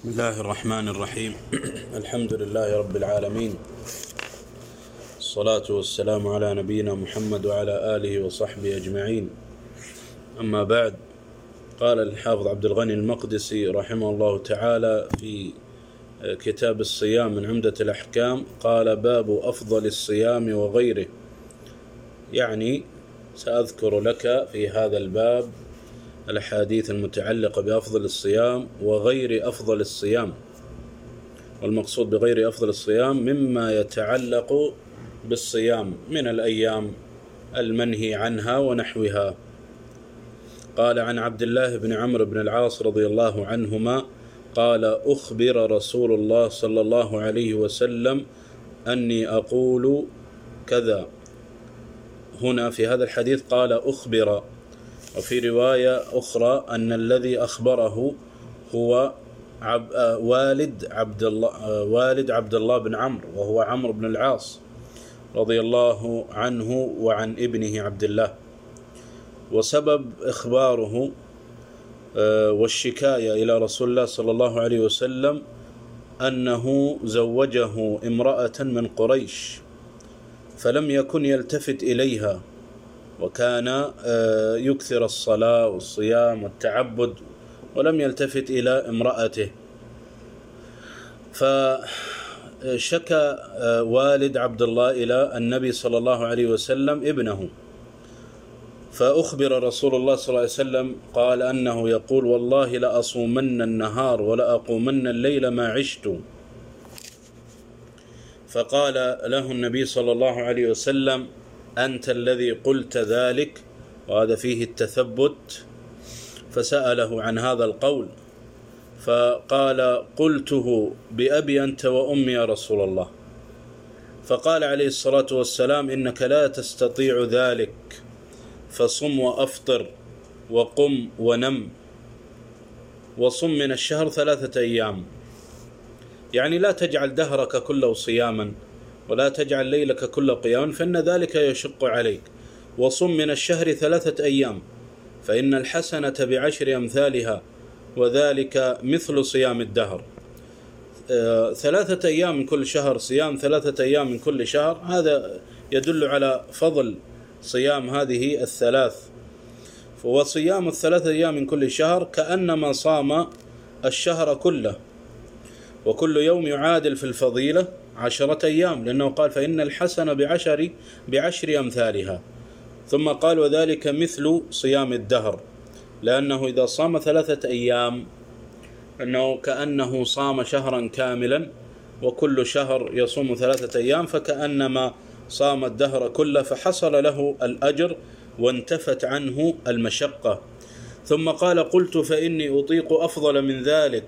بسم الله الرحمن الرحيم. الحمد لله رب العالمين، الصلاة والسلام على نبينا محمد وعلى آله وصحبه أجمعين. أما بعد، قال الحافظ عبد الغني المقدسي رحمه الله تعالى في كتاب الصيام من عمدة الأحكام، قال: باب أفضل الصيام وغيره. يعني سأذكر لك في هذا الباب الأحاديث المتعلقة بأفضل الصيام وغير أفضل الصيام، والمقصود بغير أفضل الصيام مما يتعلق بالصيام من الأيام المنهي عنها ونحوها. قال: عن عبد الله بن عمرو بن العاص رضي الله عنهما قال: أخبر رسول الله صلى الله عليه وسلم أني أقول كذا. هنا في هذا الحديث قال أخبر، وفي رواية أخرى أن الذي أخبره هو والد عبد الله بن عمرو، وهو عمرو بن العاص رضي الله عنه وعن ابنه عبد الله. وسبب إخباره والشكاية إلى رسول الله صلى الله عليه وسلم أنه زوجه امرأة من قريش فلم يكن يلتفت إليها، وكان يكثر الصلاة والصيام والتعبد ولم يلتفت إلى امرأته. فشكى والد عبد الله إلى النبي صلى الله عليه وسلم ابنه، فأخبر رسول الله صلى الله عليه وسلم قال أنه يقول: والله لأصومن النهار ولأقومن الليل ما عشت. فقال له النبي صلى الله عليه وسلم: أنت الذي قلت ذلك؟ وهذا فيه التثبت. فسأله عن هذا القول فقال: قلته بأبي أنت وأمي يا رسول الله. فقال عليه الصلاة والسلام: إنك لا تستطيع ذلك، فصم وأفطر وقم ونم وصم من الشهر 3 أيام. يعني لا تجعل دهرك كله صياما ولا تجعل ليلك كله قياما، فإن ذلك يشق عليك. وصم من الشهر 3 أيام، فإن الحسنة ب10 أمثالها، وذلك مثل صيام الدهر. 3 أيام من كل شهر صيام 3 أيام من كل شهر، هذا يدل على فضل صيام هذه الثلاث. وصيام 3 أيام من كل شهر كأنما صام الشهر كله، وكل يوم يعادل في الفضيلة 10 أيام، لأنه قال: فإن الحسنة ب10 أمثالها. ثم قال: وذلك مثل صيام الدهر، لأنه إذا صام 3 أيام أنه كأنه صام شهرا كاملا، وكل شهر يصوم 3 أيام فكأنما صام الدهر كله، فحصل له الأجر وانتفت عنه المشقة. ثم قال: قلت فإني أطيق أفضل من ذلك.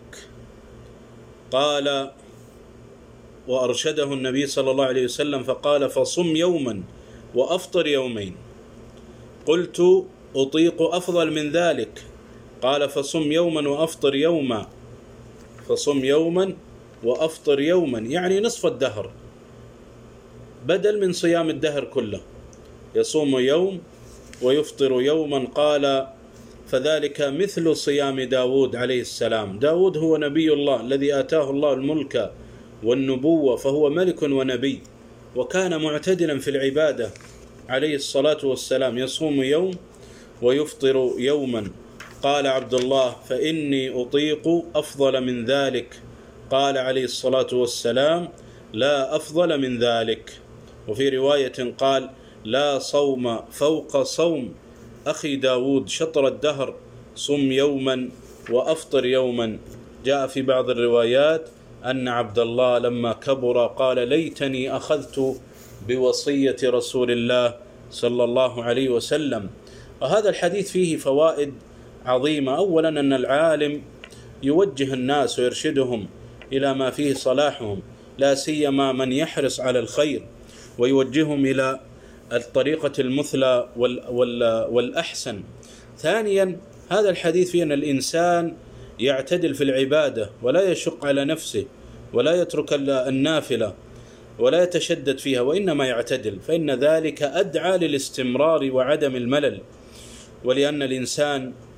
قال: وأرشده النبي صلى الله عليه وسلم فقال: فصم يوما وأفطر يومين. قلت: أطيق أفضل من ذلك. قال: فصم يوما وأفطر يوما. فصم يوما وأفطر يوما، يعني نصف الدهر بدل من صيام الدهر كله، يصوم يوم ويفطر يوما. قال: فذلك مثل صيام داود عليه السلام. داود هو نبي الله الذي آتاه الله الملك والنبوة، فهو ملك ونبي، وكان معتدلا في العبادة عليه الصلاة والسلام، يصوم يوم ويفطر يوما. قال عبد الله: فإني أطيق أفضل من ذلك. قال عليه الصلاة والسلام: لا أفضل من ذلك. وفي رواية قال: لا صوم فوق صوم أخي داود شطر الدهر، صم يوما وأفطر يوما. جاء في بعض الروايات أن عبد الله لما كبر قال: ليتني أخذت بوصية رسول الله صلى الله عليه وسلم. وهذا الحديث فيه فوائد عظيمة. أولا، أن العالم يوجه الناس ويرشدهم إلى ما فيه صلاحهم، لا سيما من يحرص على الخير، ويوجههم إلى الطريقة المثلى والأحسن. ثانيا، هذا الحديث فيه أن الإنسان يعتدل في العبادة ولا يشق على نفسه، ولا يترك النافلة ولا يتشدد فيها، وإنما يعتدل، فإن ذلك أدعى للاستمرار وعدم الملل. ولأن الإنسان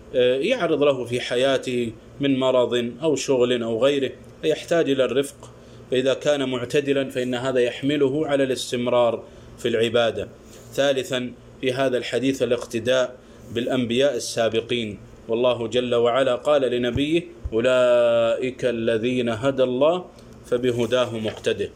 يعرض له في حياته من مرض أو شغل أو غيره يحتاج إلى الرفق، فإذا كان معتدلا فإن هذا يحمله على الاستمرار في العبادة. ثالثا في هذا الحديث الاقتداء بالأنبياء السابقين، والله جل وعلا قال لنبيه: أولئك الذين هدى الله فبهداه مقتده.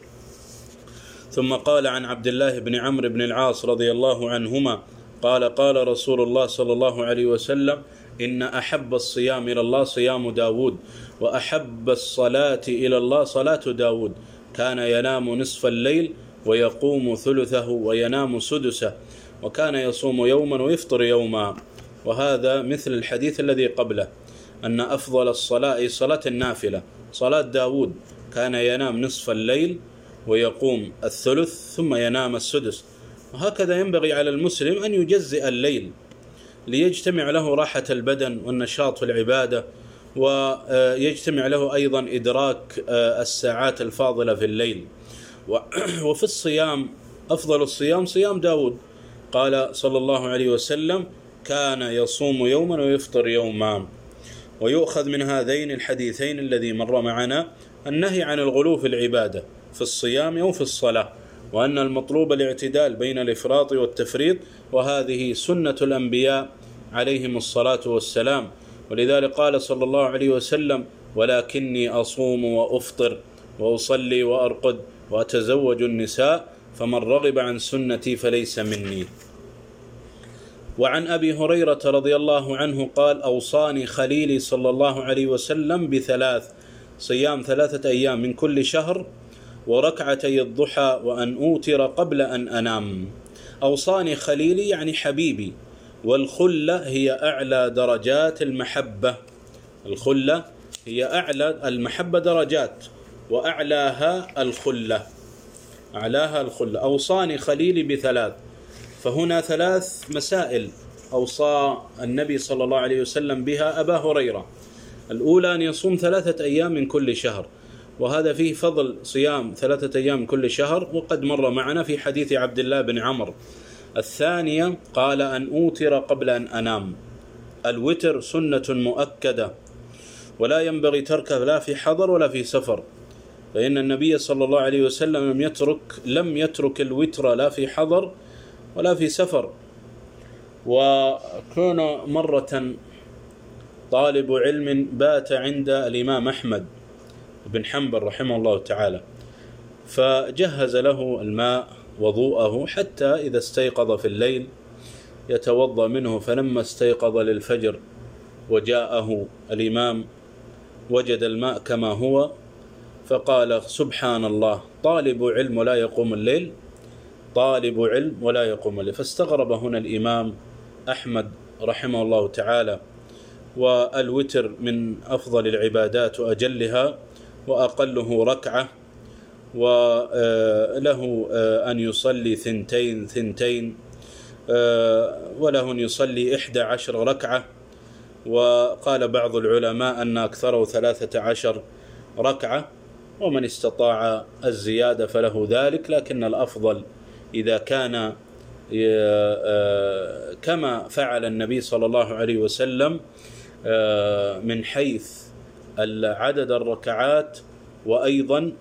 ثم قال عن عبد الله بن عمرو بن العاص رضي الله عنهما قال: قال رسول الله صلى الله عليه وسلم: إن أحب الصيام إلى الله صيام داود، وأحب الصلاة إلى الله صلاة داود، كان ينام نصف الليل ويقوم ثلثه وينام سدسه، وكان يصوم يوما ويفطر يوما. وهذا مثل الحديث الذي قبله، أن أفضل الصلاة صلاة النافلة صلاة داود، كان ينام نصف الليل ويقوم الثلث ثم ينام السدس. وهكذا ينبغي على المسلم أن يجزئ الليل ليجتمع له راحة البدن والنشاط في العبادة، ويجتمع له أيضا إدراك الساعات الفاضلة في الليل. وفي الصيام أفضل الصيام صيام داود، قال صلى الله عليه وسلم: كان يصوم يوما ويفطر يوما. ويؤخذ من هذين الحديثين الذي مر معنا النهي عن الغلو في العبادة في الصيام أو في الصلاة، وأن المطلوب الاعتدال بين الإفراط والتفريط، وهذه سنة الأنبياء عليهم الصلاة والسلام. ولذلك قال صلى الله عليه وسلم: ولكني أصوم وأفطر وأصلي وأرقد وأتزوج النساء، فمن رغب عن سنتي فليس مني. وعن أبي هريرة رضي الله عنه قال: أوصاني خليلي صلى الله عليه وسلم بثلاث: صيام 3 أيام من كل شهر، وركعتي الضحى، وأن أوتر قبل أن أنام. أوصاني خليلي يعني حبيبي، والخلة هي أعلى درجات المحبة. الخلة هي أعلى المحبة درجات، وأعلاها الخلة، أعلاها الخلة. أوصاني خليلي بثلاث، فهنا 3 مسائل أوصى النبي صلى الله عليه وسلم بها أبا هريرة. الأولى أن يصوم 3 أيام من كل شهر، وهذا فيه فضل صيام 3 أيام من كل شهر، وقد مر معنا في حديث عبد الله بن عمرو. الثانية قال: أن أوتر قبل أن أنام. الوتر سنة مؤكدة، ولا ينبغي تركه لا في حضر ولا في سفر، فإن النبي صلى الله عليه وسلم لم يترك الوتر لا في حضر ولا في سفر. وكان مرة طالب علم بات عند الإمام أحمد بن حنبل رحمه الله تعالى، فجهز له الماء وضوءه حتى إذا استيقظ في الليل يتوضأ منه. فلما استيقظ للفجر وجاءه الإمام وجد الماء كما هو، فقال: سبحان الله، طالب علم ولا يقوم الليل، طالب علم ولا يقوم الليل. فاستغرب هنا الإمام أحمد رحمه الله تعالى. والوتر من أفضل العبادات وأجلها، وأقله ركعة، وله أن يصلي 2 وله أن يصلي 11 ركعة. وقال بعض العلماء أن أكثره 13 ركعة، ومن استطاع الزيادة فله ذلك، لكن الأفضل إذا كان كما فعل النبي صلى الله عليه وسلم من حيث عدد الركعات وأيضا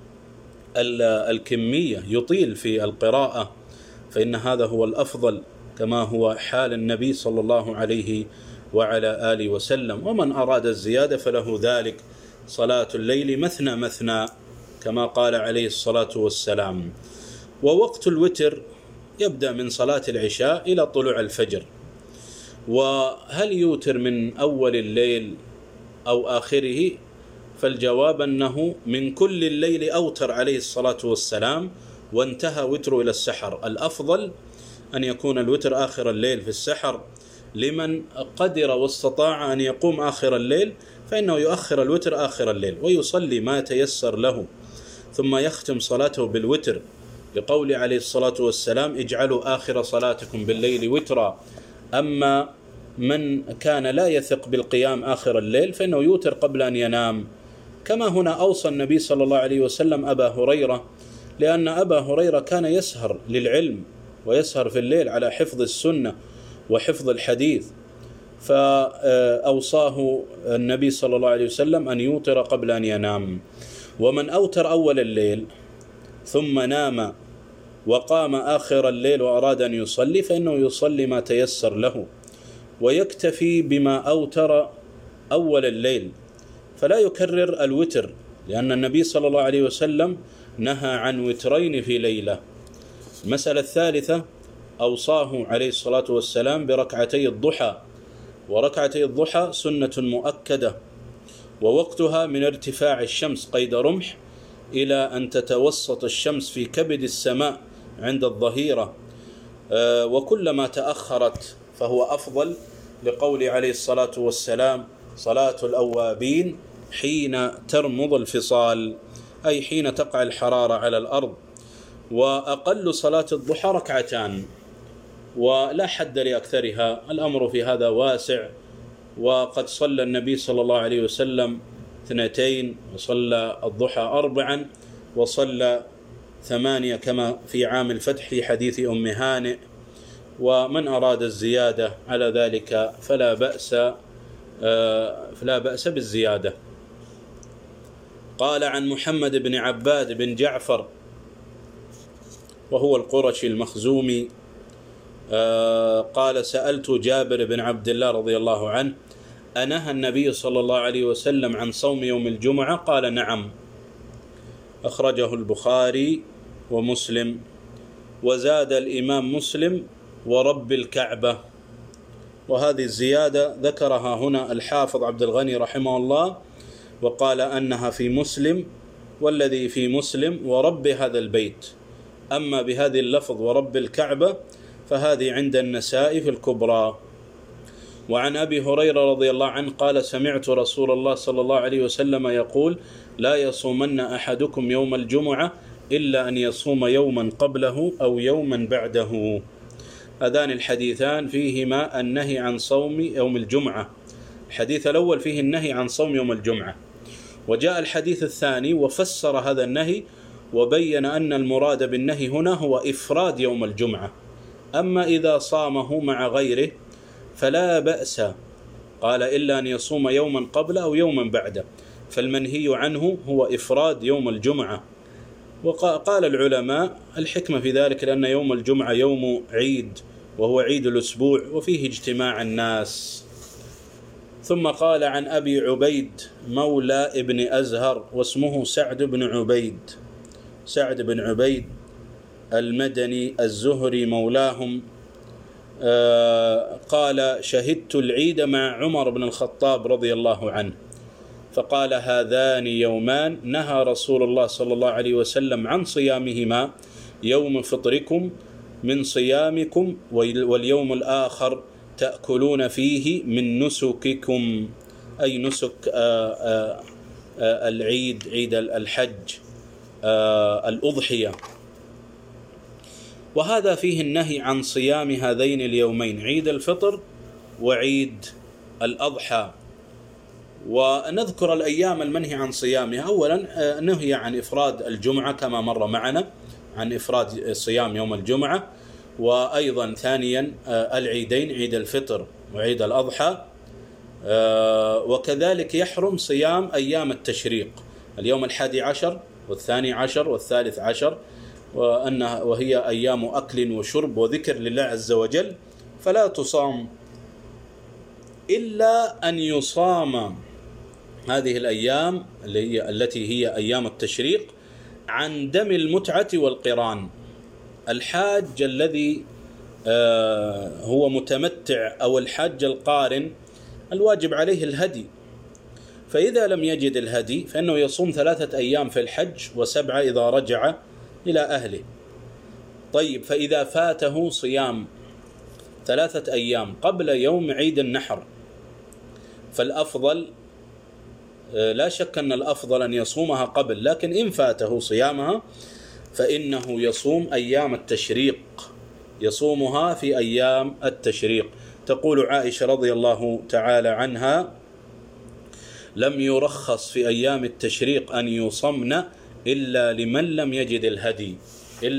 الكمية، يطيل في القراءة، فإن هذا هو الأفضل كما هو حال النبي صلى الله عليه وعلى آله وسلم. ومن أراد الزيادة فله ذلك. صلاة الليل مثنى مثنى كما قال عليه الصلاة والسلام. ووقت الوتر يبدأ من صلاة العشاء إلى طلوع الفجر. وهل يوتر من أول الليل أو آخره؟ فالجواب أنه من كل الليل أوتر عليه الصلاة والسلام، وانتهى وتره إلى السحر. الأفضل أن يكون الوتر آخر الليل في السحر، لمن قدر واستطاع أن يقوم آخر الليل فإنه يؤخر الوتر آخر الليل ويصلي ما تيسر له، ثم يختم صلاته بالوتر، لقول عليه الصلاة والسلام: اجعلوا آخر صلاتكم بالليل وترا. أما من كان لا يثق بالقيام آخر الليل فإنه يوتر قبل أن ينام، كما هنا أوصى النبي صلى الله عليه وسلم أبا هريرة، لأن أبا هريرة كان يسهر للعلم ويسهر في الليل على حفظ السنة وحفظ الحديث، فأوصاه النبي صلى الله عليه وسلم أن يوتر قبل أن ينام. ومن أوتر أول الليل ثم نام وقام آخر الليل وأراد أن يصلي فإنه يصلي ما تيسر له، ويكتفي بما أوتر أول الليل، فلا يكرر الوتر، لأن النبي صلى الله عليه وسلم نهى عن وترين في ليلة. المسألة الثالثة، أوصاه عليه الصلاة والسلام بركعتي الضحى، وركعتي الضحى سنة مؤكدة، ووقتها من ارتفاع الشمس قيد رمح إلى أن تتوسط الشمس في كبد السماء عند الظهيرة، وكلما تأخرت فهو أفضل، لقول عليه الصلاة والسلام: صلاة الأوابين حين ترمض الفصال، أي حين تقع الحرارة على الأرض. وأقل صلاة الضحى ركعتان، ولا حد لأكثرها، الأمر في هذا واسع. وقد صلى النبي صلى الله عليه وسلم 2، وصلى الضحى 4، وصلى 8 كما في عام الفتح في حديث أم هانئ. ومن أراد الزيادة على ذلك فلا بأس بالزيادة. قال عن محمد بن عباد بن جعفر وهو القرشي المخزومي قال: سألت جابر بن عبد الله رضي الله عنه: أنهى النبي صلى الله عليه وسلم عن صوم يوم الجمعة؟ قال: نعم. أخرجه البخاري ومسلم. وزاد الإمام مسلم: ورب الكعبة. وهذه الزيادة ذكرها هنا الحافظ عبد الغني رحمه الله، وقال أنها في مسلم، والذي في مسلم ورب هذا البيت. أما بهذه اللفظ ورب الكعبة فهذه عند النسائي في الكبرى. وعن أبي هريرة رضي الله عنه قال: سمعت رسول الله صلى الله عليه وسلم يقول: لا يصومن أحدكم يوم الجمعة إلا أن يصوم يوما قبله أو يوما بعده. هذان الحديثان فيهما النهي عن صوم يوم الجمعة. الحديث الأول فيه النهي عن صوم يوم الجمعة، وجاء الحديث الثاني وفسر هذا النهي وبين أن المراد بالنهي هنا هو إفراد يوم الجمعة. أما إذا صامه مع غيره فلا بأس، قال: إلا أن يصوم يوما قبله أو يوما بعده، فالمنهي عنه هو إفراد يوم الجمعة. وقال العلماء: الحكمة في ذلك لأن يوم الجمعة يوم عيد، وهو عيد الأسبوع، وفيه اجتماع الناس. ثم قال عن أبي عبيد مولى ابن أزهر، واسمه سعد بن عبيد المدني الزهري مولاهم، قال: شهدت العيد مع عمر بن الخطاب رضي الله عنه، فقال: هذان يومان نهى رسول الله صلى الله عليه وسلم عن صيامهما: يوم فطركم من صيامكم، واليوم الآخر تأكلون فيه من نسككم، أي نسك العيد، عيد الحج، الأضحية. وهذا فيه النهي عن صيام هذين اليومين، عيد الفطر وعيد الأضحى. ونذكر الأيام المنهي عن صيامها. أولا نهي عن إفراد الجمعة كما مر معنا، عن إفراد صيام يوم الجمعة. وأيضا ثانيا العيدين، عيد الفطر وعيد الأضحى. وكذلك يحرم صيام أيام التشريق، اليوم 11 و12 و13، وهي أيام أكل وشرب وذكر لله عز وجل، فلا تصام إلا أن يصام هذه الأيام التي هي أيام التشريق عن دم المتعة والقران. الحاج الذي هو متمتع أو الحاج القارن الواجب عليه الهدي، فإذا لم يجد الهدي فإنه يصوم 3 أيام في الحج و7 إذا رجع إلى أهله. طيب، فإذا فاته صيام 3 أيام قبل يوم عيد النحر فالأفضل، لا شك أن الأفضل أن يصومها قبل، لكن إن فاته صيامها فإنه يصوم أيام التشريق، يصومها في أيام التشريق. تقول عائشة رضي الله تعالى عنها: لم يرخص في أيام التشريق أن يصمن إلا لمن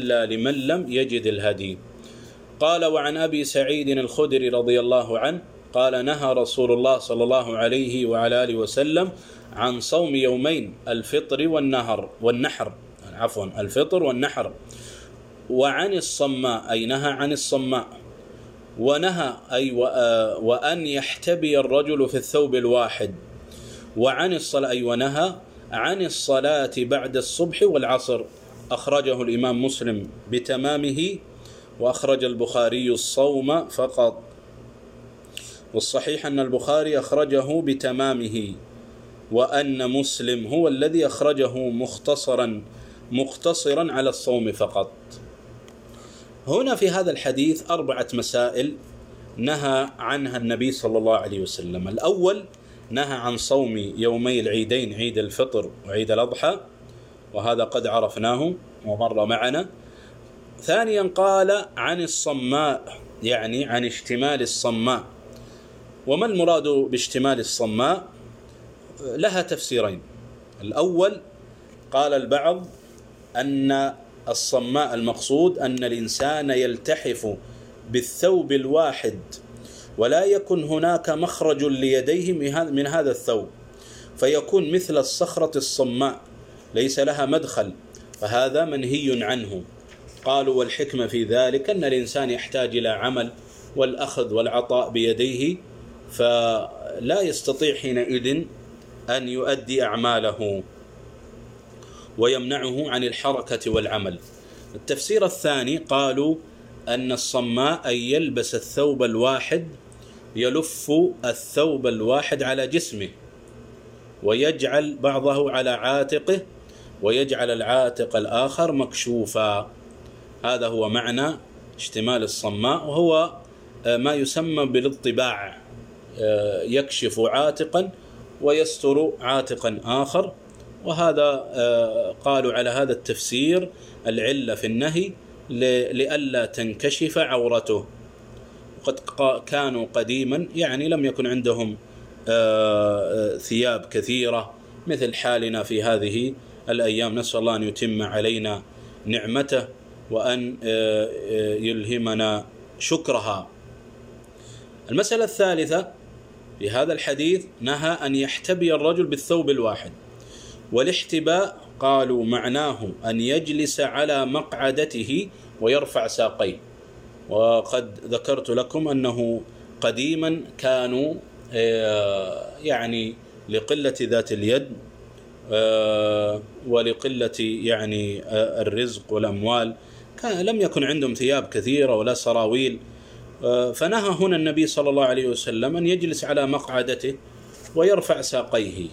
لم يجد الهدي. قال: وعن أبي سعيد الخدري رضي الله عنه قال نهى رسول الله صلى الله عليه وعلى آله وسلم عن صوم يومين الفطر والنحر الفطر والنحر، وعن الصماء أي نهى عن الصماء، ونهى أي وأن يحتبي الرجل في الثوب الواحد، وعن الصلاة أي ونهى عن الصلاة بعد الصبح والعصر. أخرجه الإمام مسلم بتمامه، وأخرج البخاري الصوم فقط، والصحيح أن البخاري أخرجه بتمامه، وأن مسلم هو الذي أخرجه مقتصرا على الصوم فقط. هنا في هذا الحديث 4 مسائل نهى عنها النبي صلى الله عليه وسلم. الأول نهى عن صوم يومي العيدين، عيد الفطر وعيد الأضحى، وهذا قد عرفناه ومر معنا. ثانيا قال عن الصماء، يعني عن اشتمال الصماء. وما المراد باشتمال الصماء؟ لها تفسيرين. الأول قال البعض أن الصماء المقصود أن الإنسان يلتحف بالثوب الواحد ولا يكن هناك مخرج ليديه من هذا الثوب، فيكون مثل الصخرة الصماء ليس لها مدخل، فهذا منهي عنه. قالوا والحكمة في ذلك أن الإنسان يحتاج إلى عمل والأخذ والعطاء بيديه، فلا يستطيع حينئذ أن يؤدي أعماله ويمنعه عن الحركة والعمل. التفسير الثاني قالوا أن الصماء أن يلبس الثوب الواحد، يلف الثوب الواحد على جسمه ويجعل بعضه على عاتقه ويجعل العاتق الآخر مكشوفا. هذا هو معنى اشتمال الصماء، وهو ما يسمى بالاطباع، يكشف عاتقا ويستر عاتقا آخر. وهذا قالوا على هذا التفسير العلة في النهي لئلا تنكشف عورته. وقد كانوا قديما يعني لم يكن عندهم ثياب كثيرة مثل حالنا في هذه الأيام، نسأل الله أن يتم علينا نعمته وأن يلهمنا شكرها. المسألة الثالثة في هذا الحديث نهى أن يحتبي الرجل بالثوب الواحد، والاحتباء قالوا معناه أن يجلس على مقعدته ويرفع ساقيه. وقد ذكرت لكم أنه قديما كانوا يعني لقلة ذات اليد ولقلة يعني الرزق والأموال لم يكن عندهم ثياب كثيرة ولا سراويل، فنهى هنا النبي صلى الله عليه وسلم أن يجلس على مقعدته ويرفع ساقيه،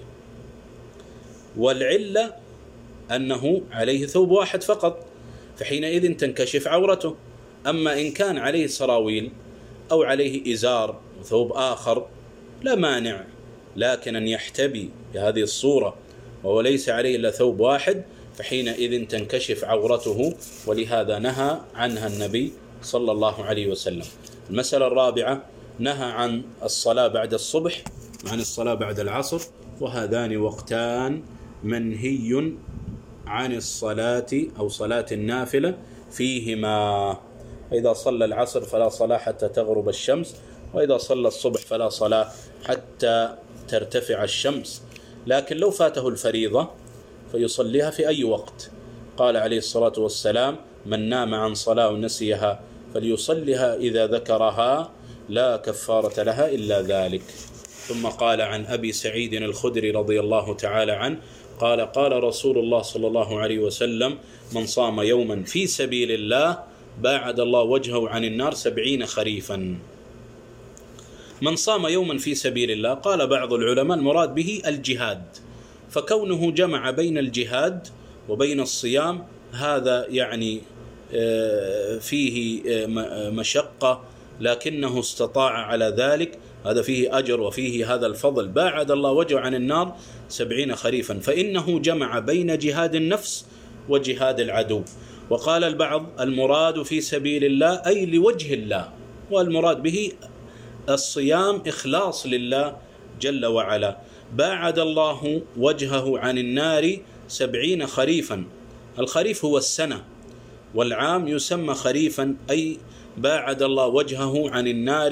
والعلة أنه عليه ثوب واحد فقط، فحينئذ تنكشف عورته. أما إن كان عليه سراويل أو عليه إزار وثوب آخر لا مانع، لكن أن يحتبي بهذه الصورة وهو ليس عليه إلا ثوب واحد فحينئذ تنكشف عورته، ولهذا نهى عنها النبي صلى الله عليه وسلم. المسألة الرابعة نهى عن الصلاة بعد الصبح وعن الصلاة بعد العصر، وهذان وقتان منهي عن الصلاة أو صلاة النافلة فيهما. إذا صلى العصر فلا صلاة حتى تغرب الشمس، وإذا صلى الصبح فلا صلاة حتى ترتفع الشمس. لكن لو فاته الفريضة فيصليها في أي وقت. قال عليه الصلاة والسلام من نام عن صلاة ونسيها فليصلها إذا ذكرها لا كفارة لها إلا ذلك. ثم قال عن أبي سعيد الخدري رضي الله تعالى عنه قال قال رسول الله صلى الله عليه وسلم من صام يوما في سبيل الله باعد الله وجهه عن النار 70 خريفا. من صام يوما في سبيل الله، قال بعض العلماء المراد به الجهاد، فكونه جمع بين الجهاد وبين الصيام هذا يعني فيه مشقة، لكنه استطاع على ذلك، هذا فيه أجر وفيه هذا الفضل. باعد الله وجهه عن النار 70 خريفا، فإنه جمع بين جهاد النفس وجهاد العدو. وقال البعض المراد في سبيل الله أي لوجه الله، والمراد به الصيام إخلاص لله جل وعلا. باعد الله وجهه عن النار 70 خريفا. الخريف هو السنة، والعام يسمى خريفا، أي باعد الله وجهه عن النار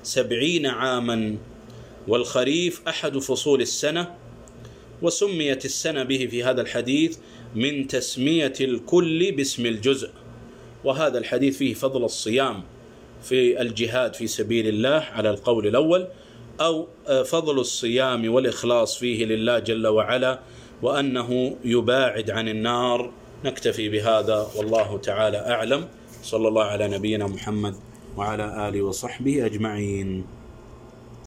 70 عاما، والخريف أحد فصول السنة، وسميت السنة به في هذا الحديث من تسمية الكل باسم الجزء. وهذا الحديث فيه فضل الصيام في الجهاد في سبيل الله على القول الأول، أو فضل الصيام والإخلاص فيه لله جل وعلا، وأنه يباعد عن النار. نكتفي بهذا والله تعالى أعلم. صلى الله على نبينا محمد وعلى آله وصحبه أجمعين.